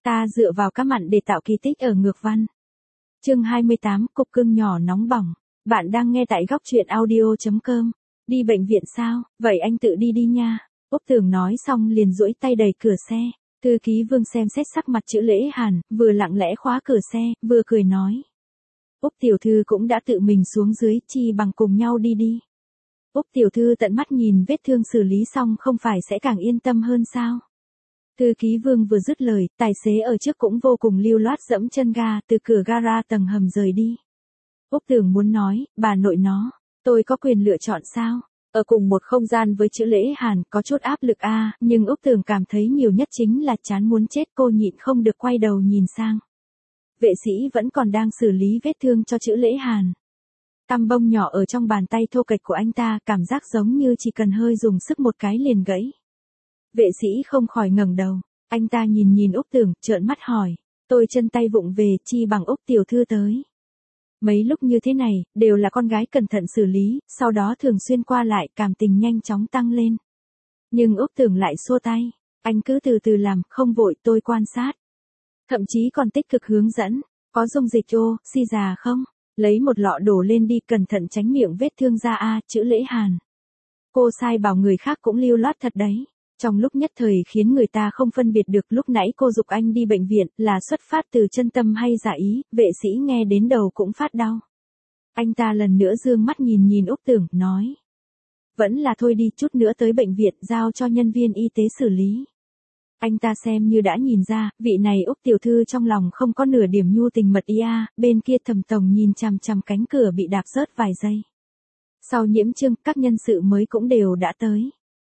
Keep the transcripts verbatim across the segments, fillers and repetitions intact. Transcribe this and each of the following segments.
Ta dựa vào cá mặn để tạo kỳ tích ở ngược văn. Chương hai mươi tám, cục cưng nhỏ nóng bỏng. Bạn đang nghe tại góc truyện audio chấm com. Đi bệnh viện sao? Vậy anh tự đi đi nha. Úc Tường nói xong liền duỗi tay đẩy cửa xe. Thư ký Vương xem xét sắc mặt chữ Lễ Hàn, vừa lặng lẽ khóa cửa xe, vừa cười nói. Úc tiểu thư cũng đã tự mình xuống dưới, chi bằng cùng nhau đi đi. Úc tiểu thư tận mắt nhìn vết thương xử lý xong không phải sẽ càng yên tâm hơn sao? Thư ký Vương vừa dứt lời, tài xế ở trước cũng vô cùng lưu loát dẫm chân ga từ cửa gara tầng hầm rời đi. Úc Tường muốn nói, bà nội nó, tôi có quyền lựa chọn sao? Ở cùng một không gian với chữ Lễ Hàn có chút áp lực a, à, nhưng Úc Tường cảm thấy nhiều nhất chính là chán muốn chết, cô nhịn không được quay đầu nhìn sang. Vệ sĩ vẫn còn đang xử lý vết thương cho chữ Lễ Hàn. Tăm bông nhỏ ở trong bàn tay thô kệch của anh ta cảm giác giống như chỉ cần hơi dùng sức một cái liền gãy. Vệ sĩ không khỏi ngẩng đầu, anh ta nhìn nhìn Úc Tường, trợn mắt hỏi, tôi chân tay vụng về, chi bằng Úc tiểu thư tới. Mấy lúc như thế này, đều là con gái cẩn thận xử lý, sau đó thường xuyên qua lại, cảm tình nhanh chóng tăng lên. Nhưng Úc Tường lại xua tay, anh cứ từ từ làm, không vội, tôi quan sát. Thậm chí còn tích cực hướng dẫn, có dung dịch ô, xi già không? Lấy một lọ đổ lên đi, cẩn thận tránh miệng vết thương ra a, chữ Lễ Hàn. Cô sai bảo người khác cũng lưu loát thật đấy. Trong lúc nhất thời khiến người ta không phân biệt được lúc nãy cô giục anh đi bệnh viện là xuất phát từ chân tâm hay giả ý, vệ sĩ nghe đến đầu cũng phát đau. Anh ta lần nữa dương mắt nhìn nhìn Úc Tường, nói. Vẫn là thôi đi, chút nữa tới bệnh viện, giao cho nhân viên y tế xử lý. Anh ta xem như đã nhìn ra, vị này Úc tiểu thư trong lòng không có nửa điểm nhu tình mật ý a. Bên kia Thẩm Tổng nhìn chằm chằm cánh cửa bị đạp rớt vài giây. Sau nhiễm trương, các nhân sự mới cũng đều đã tới.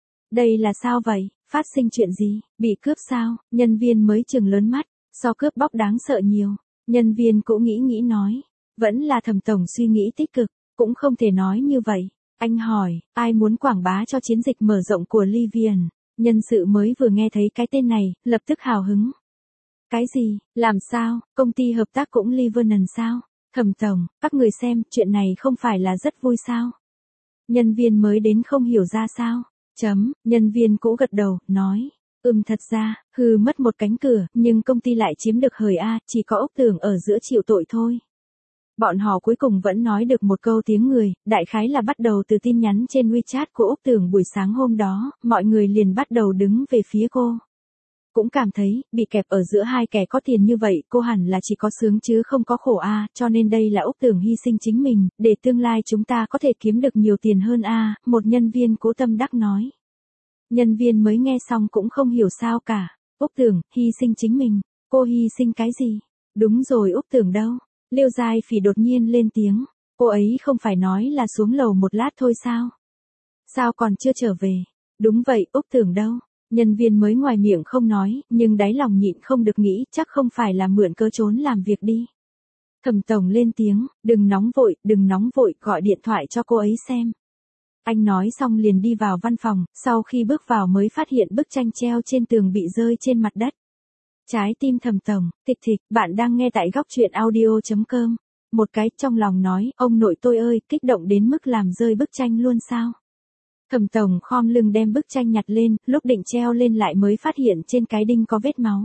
Đây là sao vậy, phát sinh chuyện gì, bị cướp sao? Nhân viên mới chừng lớn mắt, so cướp bóc đáng sợ nhiều. Nhân viên cũng nghĩ nghĩ nói, vẫn là Thẩm Tổng suy nghĩ tích cực, cũng không thể nói như vậy. Anh hỏi, ai muốn quảng bá cho chiến dịch mở rộng của Livian? Nhân sự mới vừa nghe thấy cái tên này, lập tức hào hứng. Cái gì, làm sao, công ty hợp tác cũng Livian sao? Thẩm Tổng, các người xem, chuyện này không phải là rất vui sao? Nhân viên mới đến không hiểu ra sao? Chấm, nhân viên cũ gật đầu, nói, ừm thật ra, hư mất một cánh cửa, nhưng công ty lại chiếm được hời a, chỉ có Úc Tường ở giữa chịu tội thôi. Bọn họ cuối cùng vẫn nói được một câu tiếng người, đại khái là bắt đầu từ tin nhắn trên WeChat của Úc Tường buổi sáng hôm đó, mọi người liền bắt đầu đứng về phía cô. Cũng cảm thấy, bị kẹp ở giữa hai kẻ có tiền như vậy, cô hẳn là chỉ có sướng chứ không có khổ a, cho nên đây là Úc Tường hy sinh chính mình, để tương lai chúng ta có thể kiếm được nhiều tiền hơn a, một nhân viên cố tâm đắc nói. Nhân viên mới nghe xong cũng không hiểu sao cả, Úc Tường, hy sinh chính mình, cô hy sinh cái gì? Đúng rồi, Úc Tường đâu? Liêu Giai Phỉ đột nhiên lên tiếng, cô ấy không phải nói là xuống lầu một lát thôi sao? Sao còn chưa trở về? Đúng vậy, Úc Tường đâu? Nhân viên mới ngoài miệng không nói, nhưng đáy lòng nhịn không được nghĩ, chắc không phải là mượn cớ trốn làm việc đi. Thẩm Tổng lên tiếng, đừng nóng vội, đừng nóng vội, gọi điện thoại cho cô ấy xem. Anh nói xong liền đi vào văn phòng, sau khi bước vào mới phát hiện bức tranh treo trên tường bị rơi trên mặt đất. Trái tim Thẩm Tổng, thịch thịch, bạn đang nghe tại góc truyện audio chấm com. Một cái trong lòng nói, ông nội tôi ơi, kích động đến mức làm rơi bức tranh luôn sao? Thẩm Tổng khom lưng đem bức tranh nhặt lên, lúc định treo lên lại mới phát hiện trên cái đinh có vết máu.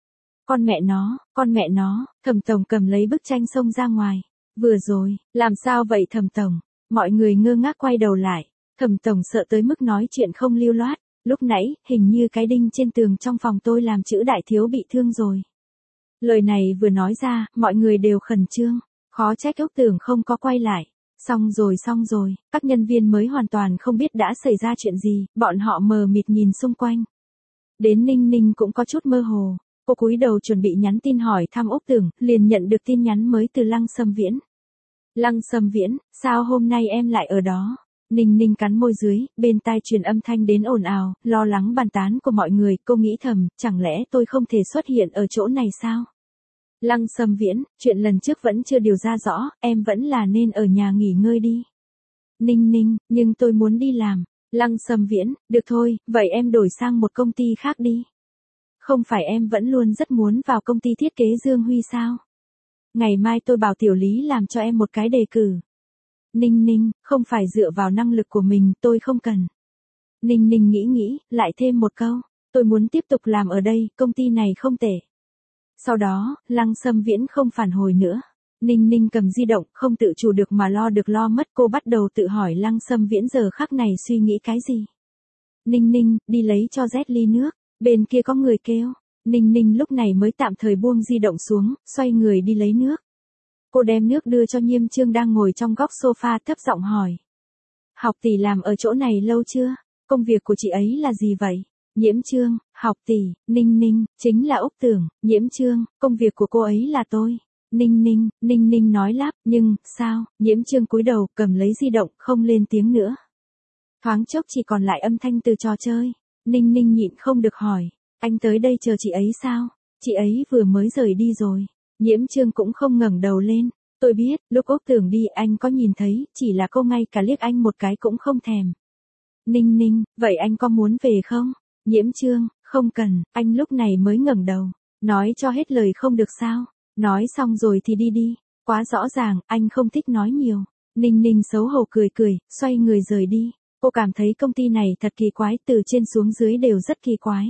Con mẹ nó, con mẹ nó, Thẩm Tổng cầm lấy bức tranh xông ra ngoài. Vừa rồi, làm sao vậy Thẩm Tổng? Mọi người ngơ ngác quay đầu lại. Thẩm Tổng sợ tới mức nói chuyện không lưu loát. Lúc nãy, hình như cái đinh trên tường trong phòng tôi làm chữ đại thiếu bị thương rồi. Lời này vừa nói ra, mọi người đều khẩn trương. Khó trách Úc Tường không có quay lại. Xong rồi xong rồi, các nhân viên mới hoàn toàn không biết đã xảy ra chuyện gì, bọn họ mờ mịt nhìn xung quanh. Đến Ninh Ninh cũng có chút mơ hồ, cô cúi đầu chuẩn bị nhắn tin hỏi thăm Úc Tường, liền nhận được tin nhắn mới từ Lăng Sâm Viễn. Lăng Sâm Viễn, sao hôm nay em lại ở đó? Ninh Ninh cắn môi dưới, bên tai truyền âm thanh đến ồn ào, lo lắng bàn tán của mọi người, cô nghĩ thầm, chẳng lẽ tôi không thể xuất hiện ở chỗ này sao? Lăng Sâm Viễn, chuyện lần trước vẫn chưa điều ra rõ, em vẫn là nên ở nhà nghỉ ngơi đi. Ninh Ninh, nhưng tôi muốn đi làm. Lăng Sâm Viễn, được thôi, vậy em đổi sang một công ty khác đi. Không phải em vẫn luôn rất muốn vào công ty thiết kế Dương Huy sao? Ngày mai tôi bảo Tiểu Lý làm cho em một cái đề cử. Ninh Ninh, không phải dựa vào năng lực của mình, tôi không cần. Ninh Ninh nghĩ nghĩ, lại thêm một câu, tôi muốn tiếp tục làm ở đây, công ty này không tệ. Sau đó, Lăng Sâm Viễn không phản hồi nữa. Ninh Ninh cầm di động, không tự chủ được mà lo được lo mất, cô bắt đầu tự hỏi Lăng Sâm Viễn giờ khắc này suy nghĩ cái gì. Ninh Ninh, đi lấy cho Z ly nước, bên kia có người kêu. Ninh Ninh lúc này mới tạm thời buông di động xuống, xoay người đi lấy nước. Cô đem nước đưa cho Nhiêm Trương đang ngồi trong góc sofa, thấp giọng hỏi. Học tỷ làm ở chỗ này lâu chưa? Công việc của chị ấy là gì vậy? Nhiễm Trương, học tỷ, Ninh Ninh, chính là Úc Tưởng. Nhiễm Trương, công việc của cô ấy là tôi. Ninh Ninh, Ninh Ninh nói lắp, nhưng, sao? Nhiễm Trương cúi đầu, cầm lấy di động, không lên tiếng nữa. Thoáng chốc chỉ còn lại âm thanh từ trò chơi. Ninh Ninh nhịn không được hỏi, anh tới đây chờ chị ấy sao? Chị ấy vừa mới rời đi rồi. Nhiễm Trương cũng không ngẩng đầu lên. Tôi biết, lúc Úc Tưởng đi anh có nhìn thấy, chỉ là cô ngay cả liếc anh một cái cũng không thèm. Ninh Ninh, vậy anh có muốn về không? Nhiễm Trương, không cần, anh lúc này mới ngẩng đầu. Nói cho hết lời không được sao? Nói xong rồi thì đi đi. Quá rõ ràng, anh không thích nói nhiều. Ninh Ninh xấu hổ cười cười, xoay người rời đi. Cô cảm thấy công ty này thật kỳ quái, từ trên xuống dưới đều rất kỳ quái.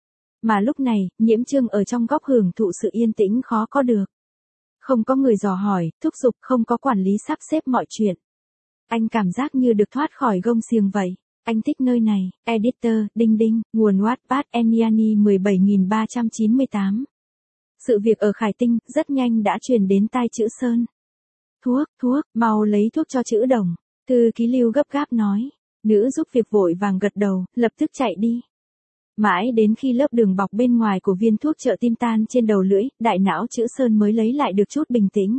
Mà lúc này, Nhiễm Trương ở trong góc hưởng thụ sự yên tĩnh khó có được. Không có người dò hỏi, thúc giục, không có quản lý sắp xếp mọi chuyện. Anh cảm giác như được thoát khỏi gông xiềng vậy. Anh thích nơi này. Editor, đinh đinh, nguồn Wattpad Eniani mười bảy nghìn ba trăm chín mươi tám. Sự việc ở Khải Tinh rất nhanh đã truyền đến tai Chữ Sơn. Thuốc, thuốc, mau lấy thuốc cho Chữ Đồng. Thư ký Lưu gấp gáp nói. Nữ giúp việc vội vàng gật đầu, lập tức chạy đi. Mãi đến khi lớp đường bọc bên ngoài của viên thuốc trợ tim tan trên đầu lưỡi, đại não Chữ Sơn mới lấy lại được chút bình tĩnh.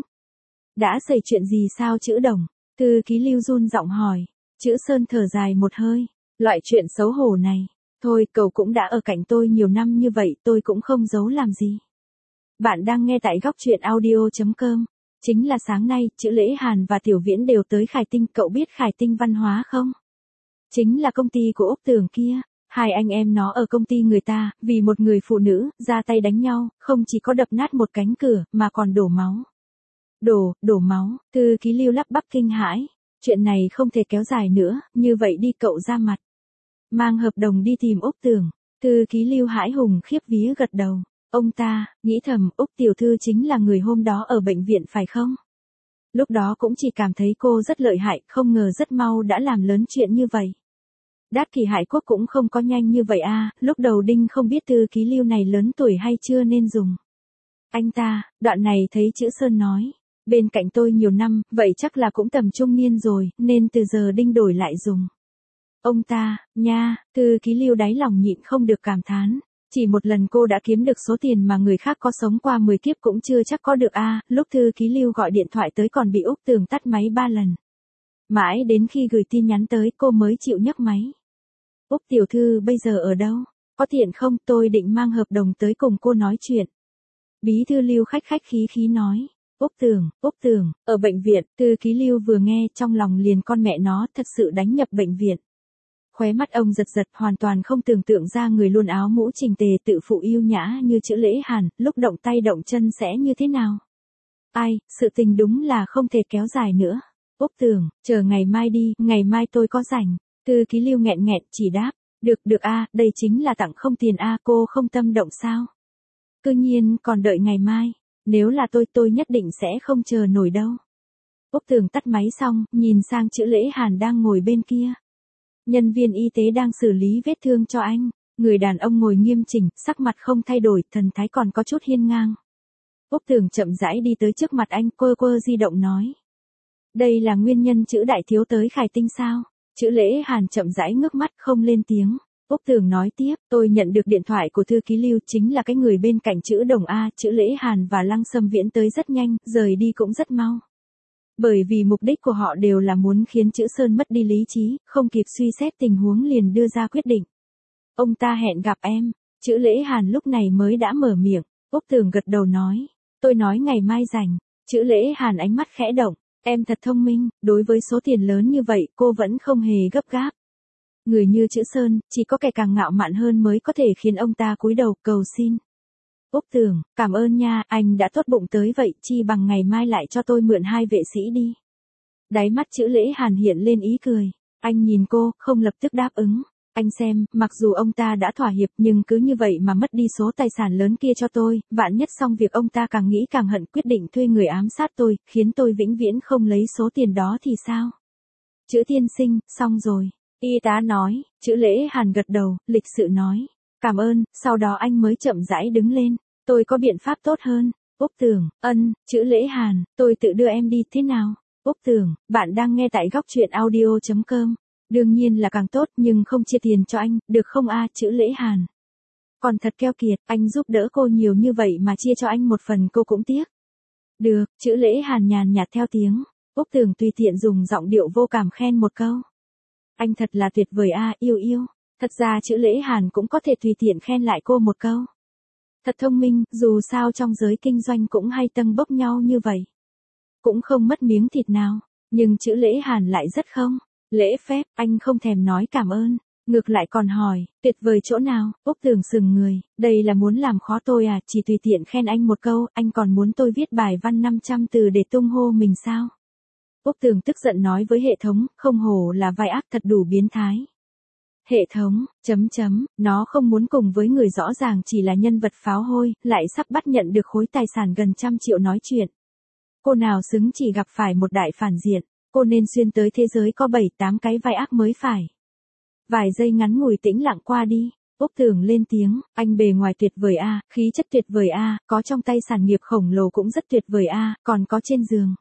Đã xảy chuyện gì sao Chữ Đồng? Thư ký Lưu run giọng hỏi. Chữ Sơn thở dài một hơi. Loại chuyện xấu hổ này. Thôi, cậu cũng đã ở cạnh tôi nhiều năm như vậy, tôi cũng không giấu làm gì. Bạn đang nghe tại góc truyện audio chấm com. Chính là sáng nay, Chữ Lễ Hàn và Tiểu Viễn đều tới Khải Tinh, cậu biết Khải Tinh Văn Hóa không? Chính là công ty của Úc Tưởng kia. Hai anh em nó ở công ty người ta, vì một người phụ nữ, ra tay đánh nhau, không chỉ có đập nát một cánh cửa, mà còn đổ máu. Đổ, đổ máu, thư ký Lưu lắp bắp kinh hãi. Chuyện này không thể kéo dài nữa, như vậy đi cậu ra mặt. Mang hợp đồng đi tìm Úc Tưởng. Thư ký Lưu hãi hùng khiếp vía gật đầu. Ông ta, nghĩ thầm, Úc tiểu thư chính là người hôm đó ở bệnh viện phải không? Lúc đó cũng chỉ cảm thấy cô rất lợi hại, không ngờ rất mau đã làm lớn chuyện như vậy. Đát Kỷ Hải Quốc cũng không có nhanh như vậy à, lúc đầu Đinh không biết Thư ký Lưu này lớn tuổi hay chưa nên dùng. Anh ta, đoạn này thấy Chữ Sơn nói. Bên cạnh tôi nhiều năm, vậy chắc là cũng tầm trung niên rồi, nên từ giờ Đinh đổi lại dùng. Ông ta, nha, Thư ký Lưu đáy lòng nhịn không được cảm thán. Chỉ một lần cô đã kiếm được số tiền mà người khác có sống qua mười kiếp cũng chưa chắc có được a. À, lúc Thư ký Lưu gọi điện thoại tới còn bị Úc Tưởng tắt máy ba lần. Mãi đến khi gửi tin nhắn tới cô mới chịu nhấc máy. Úc tiểu thư bây giờ ở đâu? Có tiện không, tôi định mang hợp đồng tới cùng cô nói chuyện. Bí thư Lưu khách khách khí khí nói. Úc Tưởng, Úc Tưởng, ở bệnh viện. Thư ký Lưu vừa nghe trong lòng liền con mẹ nó thật sự đánh nhập bệnh viện. Khóe mắt ông giật giật, hoàn toàn không tưởng tượng ra người luôn áo mũ chỉnh tề tự phụ yêu nhã như Chữ Lễ Hàn, lúc động tay động chân sẽ như thế nào. Ai, sự tình đúng là không thể kéo dài nữa. Úc Tưởng, chờ ngày mai đi, ngày mai tôi có rảnh. Thư ký Lưu nghẹn nghẹn chỉ đáp, được được a, à, đây chính là tặng không tiền a, à, cô không tâm động sao? Cứ nhiên còn đợi ngày mai, nếu là tôi tôi nhất định sẽ không chờ nổi đâu. Úc Tưởng tắt máy xong, nhìn sang Chữ Lễ Hàn đang ngồi bên kia. Nhân viên y tế đang xử lý vết thương cho anh, người đàn ông ngồi nghiêm chỉnh, sắc mặt không thay đổi, thần thái còn có chút hiên ngang. Úc Tưởng chậm rãi đi tới trước mặt anh, quơ quơ di động nói. Đây là nguyên nhân Chữ đại thiếu tới Khải Tinh sao? Chữ Lễ Hàn chậm rãi ngước mắt không lên tiếng. Úc Tưởng nói tiếp, tôi nhận được điện thoại của thư ký Lưu, chính là cái người bên cạnh Chữ Đồng A. Chữ Lễ Hàn và Lăng Sâm Viễn tới rất nhanh, rời đi cũng rất mau. Bởi vì mục đích của họ đều là muốn khiến Chữ Sơn mất đi lý trí, không kịp suy xét tình huống liền đưa ra quyết định. Ông ta hẹn gặp em. Chữ Lễ Hàn lúc này mới đã mở miệng. Úc Tưởng gật đầu nói, tôi nói ngày mai rảnh. Chữ Lễ Hàn ánh mắt khẽ động. Em thật thông minh, đối với số tiền lớn như vậy cô vẫn không hề gấp gáp. Người như Chữ Sơn, chỉ có kẻ càng ngạo mạn hơn mới có thể khiến ông ta cúi đầu cầu xin. Úc Tưởng, cảm ơn nha, anh đã tốt bụng tới vậy, chi bằng ngày mai lại cho tôi mượn hai vệ sĩ đi. Đáy mắt Chữ Lễ Hàn hiện lên ý cười. Anh nhìn cô, không lập tức đáp ứng. Anh xem, mặc dù ông ta đã thỏa hiệp nhưng cứ như vậy mà mất đi số tài sản lớn kia cho tôi, vạn nhất xong việc ông ta càng nghĩ càng hận quyết định thuê người ám sát tôi, khiến tôi vĩnh viễn không lấy số tiền đó thì sao? Chữ tiên sinh, xong rồi. Y tá nói, chữ Lễ Hàn gật đầu, lịch sự nói. Cảm ơn, sau đó anh mới chậm rãi đứng lên. Tôi có biện pháp tốt hơn. Úc Tường, ân, chữ Lễ Hàn, tôi tự đưa em đi thế nào? Úc Tường, bạn đang nghe tại góc truyện audio.com. Đương nhiên là càng tốt nhưng không chia tiền cho anh, được không a? Chữ Lễ Hàn. Còn thật keo kiệt, anh giúp đỡ cô nhiều như vậy mà chia cho anh một phần cô cũng tiếc. Được, chữ Lễ Hàn nhàn nhạt theo tiếng. Úc Tường tùy tiện dùng giọng điệu vô cảm khen một câu. Anh thật là tuyệt vời a, yêu yêu. Thật ra chữ Lễ Hàn cũng có thể tùy tiện khen lại cô một câu. Thật thông minh, dù sao trong giới kinh doanh cũng hay tâng bốc nhau như vậy. Cũng không mất miếng thịt nào, nhưng chữ Lễ Hàn lại rất không. Lễ phép, anh không thèm nói cảm ơn. Ngược lại còn hỏi, tuyệt vời chỗ nào? Úc Tường sừng người, đây là muốn làm khó tôi à, chỉ tùy tiện khen anh một câu, anh còn muốn tôi viết bài văn năm trăm từ để tung hô mình sao? Úc Tường tức giận nói với hệ thống, không hổ là vai ác thật đủ biến thái. Hệ thống, chấm chấm, nó không muốn cùng với người rõ ràng chỉ là nhân vật pháo hôi, lại sắp bắt nhận được khối tài sản gần trăm triệu nói chuyện. Cô nào xứng chỉ gặp phải một đại phản diện, cô nên xuyên tới thế giới có bảy tám cái vai ác mới phải. Vài giây ngắn ngủi tĩnh lặng qua đi, Úc Tường lên tiếng, anh bề ngoài tuyệt vời a, khí chất tuyệt vời a, có trong tay sản nghiệp khổng lồ cũng rất tuyệt vời a, còn có trên giường.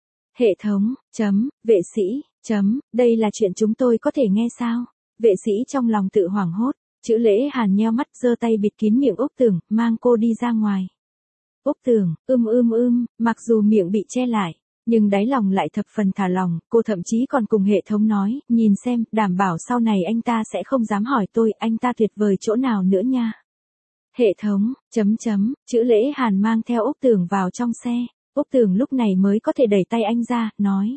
Hệ thống, chấm, vệ sĩ, chấm, đây là chuyện chúng tôi có thể nghe sao? Vệ sĩ trong lòng tự hoảng hốt, chữ Lễ Hàn nheo mắt giơ tay bịt kín miệng Úc Tường, mang cô đi ra ngoài. Úc Tường, ưm ưm ưm, mặc dù miệng bị che lại, nhưng đáy lòng lại thập phần thả lòng, cô thậm chí còn cùng hệ thống nói, nhìn xem, đảm bảo sau này anh ta sẽ không dám hỏi tôi, anh ta tuyệt vời chỗ nào nữa nha. Hệ thống, chấm chấm, chữ Lễ Hàn mang theo Úc Tường vào trong xe, Úc Tường lúc này mới có thể đẩy tay anh ra, nói.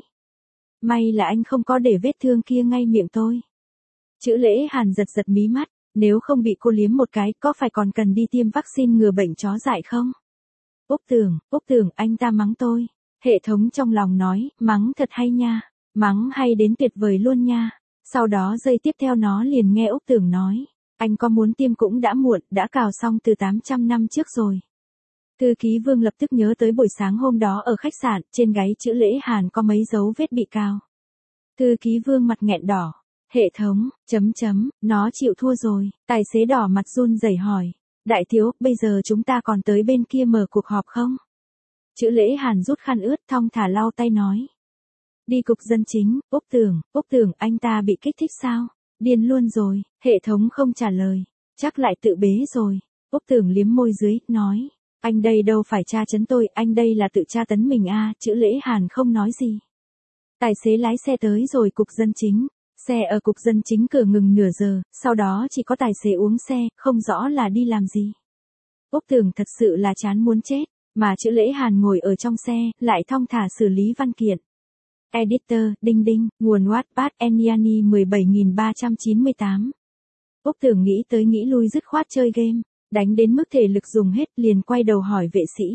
May là anh không có để vết thương kia ngay miệng tôi. Chữ Lễ Hàn giật giật mí mắt, nếu không bị cô liếm một cái có phải còn cần đi tiêm vaccine ngừa bệnh chó dại không? Úc Tường, Úc Tường, anh ta mắng tôi. Hệ thống trong lòng nói, mắng thật hay nha, mắng hay đến tuyệt vời luôn nha. Sau đó giây tiếp theo nó liền nghe Úc Tường nói, anh có muốn tiêm cũng đã muộn, đã cào xong từ tám trăm năm trước rồi. Thư ký Vương lập tức nhớ tới buổi sáng hôm đó ở khách sạn, trên gáy chữ Lễ Hàn có mấy dấu vết bị cào. Thư ký Vương mặt nghẹn đỏ. Hệ thống, chấm chấm, nó chịu thua rồi. Tài xế đỏ mặt run rẩy hỏi. Đại thiếu, bây giờ chúng ta còn tới bên kia mở cuộc họp không? Chữ Lễ Hàn rút khăn ướt thong thả lau tay nói. Đi cục dân chính, Úc Tường, Úc Tường, anh ta bị kích thích sao? Điên luôn rồi, hệ thống không trả lời. Chắc lại tự bế rồi. Úc Tường liếm môi dưới, nói. Anh đây đâu phải tra chấn tôi, anh đây là tự tra tấn mình a. Chữ Lễ Hàn không nói gì. Tài xế lái xe tới rồi cục dân chính. Xe ở cục dân chính cửa ngừng nửa giờ, sau đó chỉ có tài xế uống xe, không rõ là đi làm gì. Úc Tường thật sự là chán muốn chết, mà chữ Lễ Hàn ngồi ở trong xe, lại thong thả xử lý văn kiện. Editor, đinh đinh, nguồn Wattpad Eniani mười bảy nghìn ba trăm chín mươi tám. Úc Tường nghĩ tới nghĩ lui dứt khoát chơi game, đánh đến mức thể lực dùng hết liền quay đầu hỏi vệ sĩ.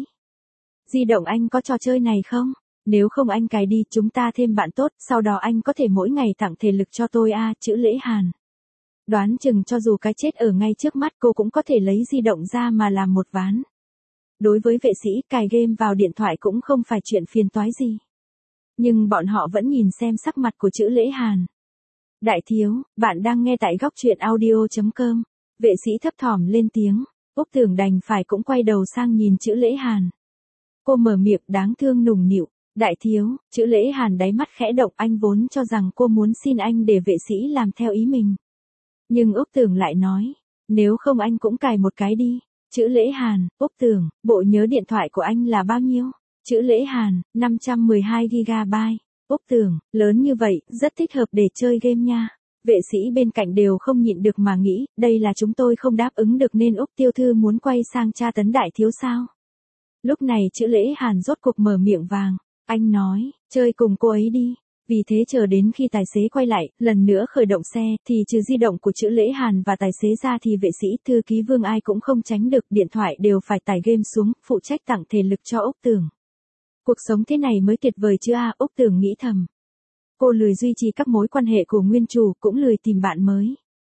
Di động anh có trò chơi này không? Nếu không anh cài đi, chúng ta thêm bạn tốt, sau đó anh có thể mỗi ngày tặng thể lực cho tôi a. Chữ Lễ Hàn. Đoán chừng cho dù cái chết ở ngay trước mắt cô cũng có thể lấy di động ra mà làm một ván. Đối với vệ sĩ, cài game vào điện thoại cũng không phải chuyện phiền toái gì. Nhưng bọn họ vẫn nhìn xem sắc mặt của chữ Lễ Hàn. Đại thiếu, bạn đang nghe tại góc truyện audio.com. Vệ sĩ thấp thỏm lên tiếng, Úc Tường đành phải cũng quay đầu sang nhìn chữ Lễ Hàn. Cô mở miệng đáng thương nũng nịu. Đại thiếu, chữ Lễ Hàn đáy mắt khẽ động, anh vốn cho rằng cô muốn xin anh để vệ sĩ làm theo ý mình. Nhưng Úc Tường lại nói, nếu không anh cũng cài một cái đi. Chữ Lễ Hàn, Úc Tường, bộ nhớ điện thoại của anh là bao nhiêu? Chữ Lễ Hàn, năm trăm mười hai gi ga bai. Úc Tường, lớn như vậy, rất thích hợp để chơi game nha. Vệ sĩ bên cạnh đều không nhịn được mà nghĩ, đây là chúng tôi không đáp ứng được nên Úc Tiêu Thư muốn quay sang tra tấn đại thiếu sao? Lúc này chữ Lễ Hàn rốt cục mở miệng vàng. Anh nói, chơi cùng cô ấy đi. Vì thế chờ đến khi tài xế quay lại, lần nữa khởi động xe, thì trừ di động của chữ Lễ Hàn và tài xế ra thì vệ sĩ, thư ký Vương ai cũng không tránh được, điện thoại đều phải tải game xuống, phụ trách tặng thể lực cho Úc Tường. Cuộc sống thế này mới tuyệt vời chứ a, Úc Tường nghĩ thầm. Cô lười duy trì các mối quan hệ của nguyên chủ, cũng lười tìm bạn mới.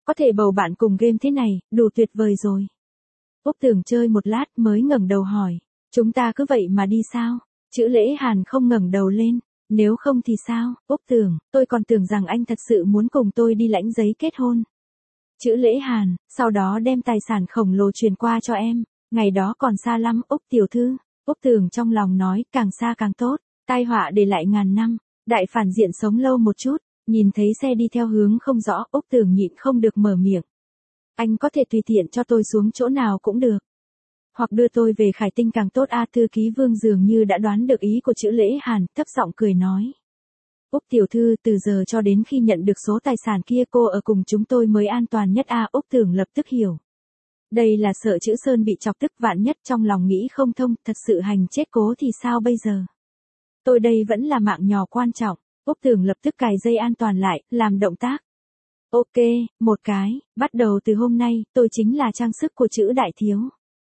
có thể bầu bạn cùng game thế này, đủ tuyệt vời rồi. Úc Tường chơi một lát mới ngẩng đầu hỏi, chúng ta cứ vậy mà đi sao? Chữ Lễ Hàn không ngẩng đầu lên, nếu không thì sao? Úc Tường, tôi còn tưởng rằng anh thật sự muốn cùng tôi đi lãnh giấy kết hôn. Chữ Lễ Hàn, sau đó đem tài sản khổng lồ truyền qua cho em, ngày đó còn xa lắm Úc tiểu thư. Úc Tường trong lòng nói, càng xa càng tốt, tai họa để lại ngàn năm, đại phản diện sống lâu một chút. Nhìn thấy xe đi theo hướng không rõ, Úc Tường nhịn không được mở miệng. Anh có thể tùy tiện cho tôi xuống chỗ nào cũng được. Hoặc đưa tôi về Khải Tinh càng tốt a. Thư ký Vương dường như đã đoán được ý của chữ Lễ Hàn, thấp giọng cười nói. Úc tiểu thư, từ giờ cho đến khi nhận được số tài sản kia cô ở cùng chúng tôi mới an toàn nhất a. Úc Tường lập tức hiểu. Đây là sợ chữ Sơn bị chọc tức, vạn nhất trong lòng nghĩ không thông, thật sự hành chết cố thì sao bây giờ? Tôi đây vẫn là mạng nhỏ quan trọng. Úc Tường lập tức cài dây an toàn lại, làm động tác. Ok, một cái, bắt đầu từ hôm nay, tôi chính là trang sức của chữ đại thiếu.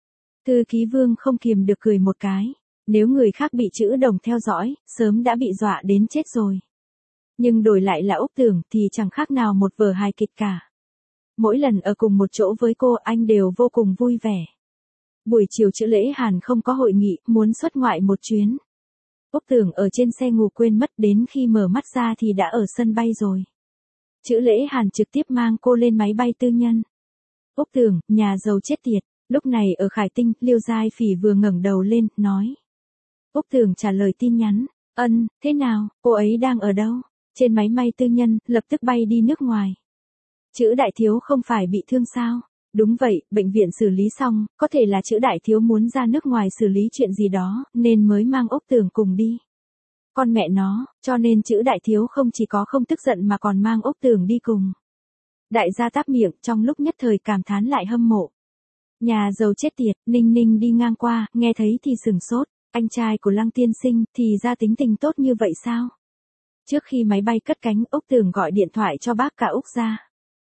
Thư ký Vương không kiềm được cười một cái. Nếu người khác bị chữ Đồng theo dõi, sớm đã bị dọa đến chết rồi. Nhưng đổi lại là Úc Tường thì chẳng khác nào một vở hài kịch cả. Mỗi lần ở cùng một chỗ với cô anh đều vô cùng vui vẻ. Buổi chiều chữ Lễ Hàn không có hội nghị, muốn xuất ngoại một chuyến. Úc Tường ở trên xe ngủ quên mất, đến khi mở mắt ra thì đã ở sân bay rồi. Chữ Lễ Hàn trực tiếp mang cô lên máy bay tư nhân. Úc Tường, nhà giàu chết tiệt. Lúc này ở Khải Tinh, Liêu Giai Phỉ vừa ngẩng đầu lên, nói. Úc Tường trả lời tin nhắn. Ân, thế nào, cô ấy đang ở đâu? Trên máy bay tư nhân, lập tức bay đi nước ngoài. Chữ đại thiếu không phải bị thương sao? Đúng vậy, bệnh viện xử lý xong, có thể là chữ đại thiếu muốn ra nước ngoài xử lý chuyện gì đó, nên mới mang Úc Tường cùng đi. Con mẹ nó, cho nên chữ đại thiếu không chỉ có không tức giận mà còn mang Úc Tường đi cùng. Đại gia táp miệng, trong lúc nhất thời cảm thán lại hâm mộ. Nhà giàu chết tiệt, Ninh Ninh đi ngang qua, nghe thấy thì sửng sốt, anh trai của Lăng tiên sinh thì ra tính tình tốt như vậy sao? Trước khi máy bay cất cánh, Úc Tường gọi điện thoại cho bác cả Úc gia.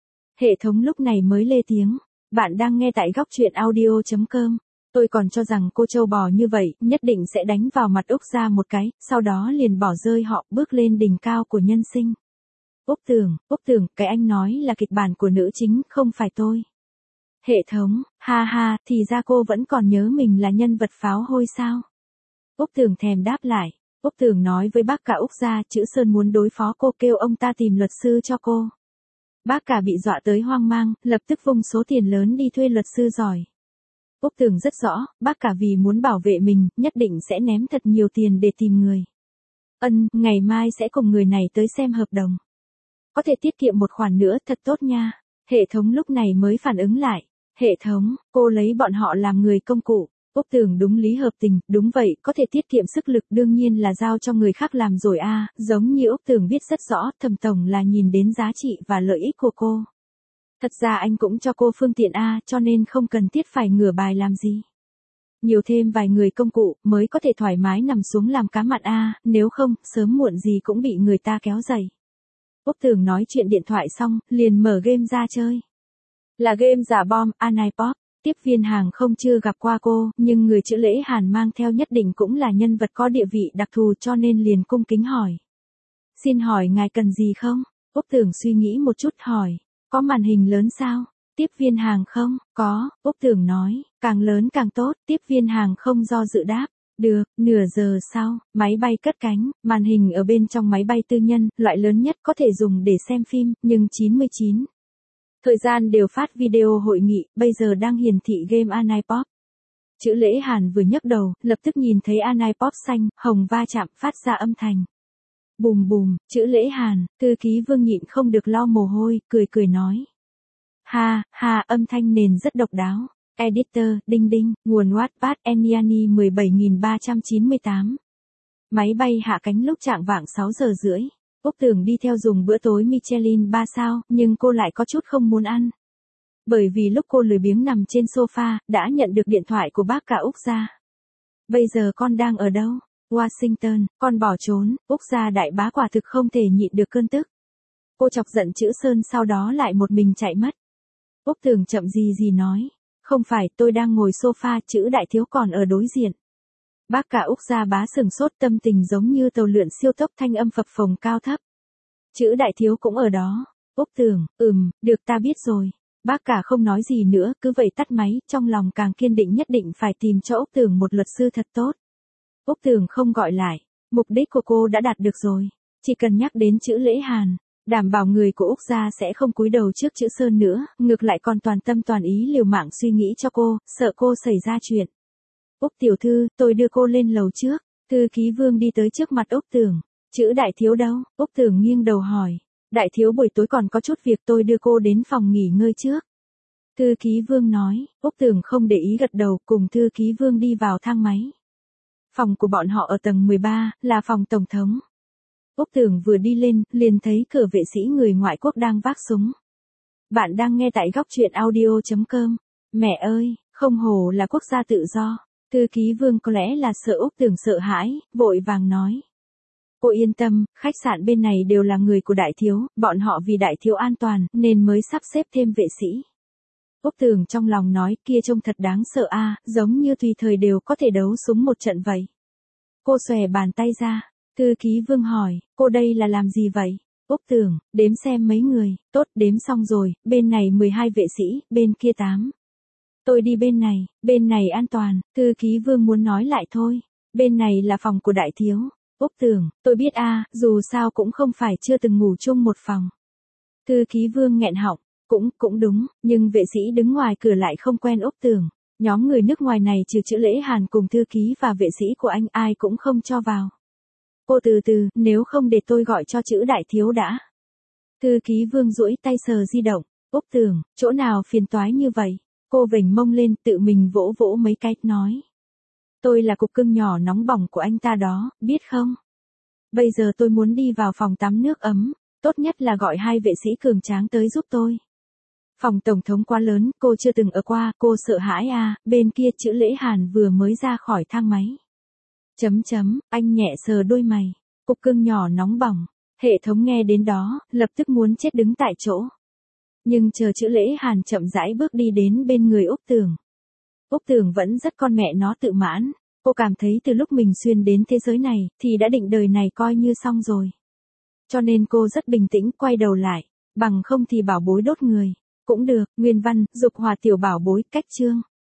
Hệ thống lúc này mới lê tiếng. Bạn đang nghe tại góc truyện audio chấm com. Tôi còn cho rằng cô trâu bò như vậy, nhất định sẽ đánh vào mặt Úc gia một cái, sau đó liền bỏ rơi họ, bước lên đỉnh cao của nhân sinh. Úc Tường, Úc Tường, cái anh nói là kịch bản của nữ chính, không phải tôi. Hệ thống, ha ha, thì ra cô vẫn còn nhớ mình là nhân vật pháo hôi sao? Úc Tường thèm đáp lại. Úc Tường nói với bác cả Úc gia, chữ Sơn muốn đối phó cô, kêu ông ta tìm luật sư cho cô. Bác cả bị dọa tới hoang mang, lập tức vung số tiền lớn đi thuê luật sư giỏi. Úc Tường rất rõ, bác cả vì muốn bảo vệ mình, nhất định sẽ ném thật nhiều tiền để tìm người. Ân, ngày mai sẽ cùng người này tới xem hợp đồng. Có thể tiết kiệm một khoản nữa, thật tốt nha. Hệ thống lúc này mới phản ứng lại. Hệ thống, cô lấy bọn họ làm người công cụ. Úc Tường đúng lý hợp tình, đúng vậy, có thể tiết kiệm sức lực đương nhiên là giao cho người khác làm rồi a. À, giống như Úc Tường biết rất rõ, Thẩm tổng là nhìn đến giá trị và lợi ích của cô. Thật ra anh cũng cho cô phương tiện a, à, cho nên không cần thiết phải ngửa bài làm gì. Nhiều thêm vài người công cụ, mới có thể thoải mái nằm xuống làm cá mặn a, à, nếu không, sớm muộn gì cũng bị người ta kéo giày. Úc Tường nói chuyện điện thoại xong, liền mở game ra chơi. Là game giả bom, Anipop. Tiếp viên hàng không chưa gặp qua cô, nhưng người chữ Lễ Hàn mang theo nhất định cũng là nhân vật có địa vị đặc thù cho nên liền cung kính hỏi. Xin hỏi ngài cần gì không? Úc Tường suy nghĩ một chút hỏi. Có màn hình lớn sao? Tiếp viên hàng không? Có, Úc Tường nói. Càng lớn càng tốt, tiếp viên hàng không do dự đáp. Được, nửa giờ sau, máy bay cất cánh, màn hình ở bên trong máy bay tư nhân, loại lớn nhất có thể dùng để xem phim, nhưng chín mươi chín. Thời gian đều phát video hội nghị, bây giờ đang hiển thị game Anipop. Chữ Lễ Hàn vừa nhấc đầu, lập tức nhìn thấy Anipop xanh, hồng va chạm, phát ra âm thanh. Bùm bùm, chữ Lễ Hàn, thư ký Vương nhịn không được lau mồ hôi, cười cười nói. Ha, ha, âm thanh nền rất độc đáo. Editor, đinh đinh, nguồn Wattpad, Eniani mười bảy nghìn ba trăm chín mươi tám. Máy bay hạ cánh lúc chạng vạng sáu giờ rưỡi. Úc Tường đi theo dùng bữa tối Michelin ba sao, nhưng cô lại có chút không muốn ăn. Bởi vì lúc cô lười biếng nằm trên sofa, đã nhận được điện thoại của bác cả Úc gia. Bây giờ con đang ở đâu? Washington, con bỏ trốn, Úc gia đại bá quả thực không thể nhịn được cơn tức. Cô chọc giận chữ Sơn sau đó lại một mình chạy mất. Úc Tường chậm gì gì nói. Không phải, tôi đang ngồi sofa, chữ đại thiếu còn ở đối diện. Bác cả Úc gia bá sừng sốt, tâm tình giống như tàu lượn siêu tốc, thanh âm phập phồng cao thấp. Chữ đại thiếu cũng ở đó. Úc Tường, ừm, được ta biết rồi. Bác cả không nói gì nữa, cứ vậy tắt máy, trong lòng càng kiên định nhất định phải tìm cho Úc Tường một luật sư thật tốt. Úc Tường không gọi lại, mục đích của cô đã đạt được rồi, chỉ cần nhắc đến chữ Lễ Hàn, đảm bảo người của Úc gia sẽ không cúi đầu trước chữ Sơn nữa, ngược lại còn toàn tâm toàn ý liều mạng suy nghĩ cho cô, sợ cô xảy ra chuyện. Úc tiểu thư, tôi đưa cô lên lầu trước. Thư ký Vương đi tới trước mặt Úc Tường. Chữ Đại thiếu đâu? Úc Tường nghiêng đầu hỏi. Đại thiếu buổi tối còn có chút việc, tôi đưa cô đến phòng nghỉ ngơi trước. Thư ký Vương nói. Úc Tường không để ý gật đầu, cùng thư ký Vương đi vào thang máy. Phòng của bọn họ ở tầng mười ba, là phòng tổng thống. Úc Tường vừa đi lên, liền thấy cửa vệ sĩ người ngoại quốc đang vác súng. Bạn đang nghe tại góc truyện audio chấm com. Mẹ ơi, không hổ là quốc gia tự do. Thư ký Vương có lẽ là sợ Úc Tường sợ hãi, vội vàng nói. Cô yên tâm, khách sạn bên này đều là người của đại thiếu, bọn họ vì đại thiếu an toàn, nên mới sắp xếp thêm vệ sĩ. Úc Tường trong lòng nói, kia trông thật đáng sợ a, giống như tùy thời đều có thể đấu súng một trận vậy. Cô xòe bàn tay ra. Thư ký Vương hỏi, cô đây là làm gì vậy? Úc Tường, đếm xem mấy người, tốt, đếm xong rồi, bên này mười hai vệ sĩ, bên kia tám. Tôi đi bên này, bên này an toàn, thư ký Vương muốn nói lại thôi. Bên này là phòng của đại thiếu. Úc Tường, tôi biết a, dù sao cũng không phải chưa từng ngủ chung một phòng. Thư ký Vương nghẹn họng, cũng, cũng đúng, nhưng vệ sĩ đứng ngoài cửa lại không quen Úc Tường. Nhóm người nước ngoài này trừ chữ Lễ Hàn cùng thư ký và vệ sĩ của anh ai cũng không cho vào. Cô từ từ, nếu không để tôi gọi cho chữ Đại thiếu đã. Thư ký Vương duỗi tay sờ di động. Úc Tường, chỗ nào phiền toái như vậy? Cô vểnh mông lên, tự mình vỗ vỗ mấy cái, nói. Tôi là cục cưng nhỏ nóng bỏng của anh ta đó, biết không? Bây giờ tôi muốn đi vào phòng tắm nước ấm, tốt nhất là gọi hai vệ sĩ cường tráng tới giúp tôi. Phòng tổng thống quá lớn, cô chưa từng ở qua, cô sợ hãi à, bên kia chữ Lễ Hàn vừa mới ra khỏi thang máy. Chấm chấm, anh nhẹ sờ đôi mày, cục cưng nhỏ nóng bỏng, hệ thống nghe đến đó, lập tức muốn chết đứng tại chỗ. Nhưng chờ chữ Lễ Hàn chậm rãi bước đi đến bên người Úc Tường. Úc Tường vẫn rất con mẹ nó tự mãn, cô cảm thấy từ lúc mình xuyên đến thế giới này, thì đã định đời này coi như xong rồi. Cho nên cô rất bình tĩnh quay đầu lại, bằng không thì bảo bối đốt người. Cũng được, nguyên văn, dục hòa tiểu bảo bối, cách chương.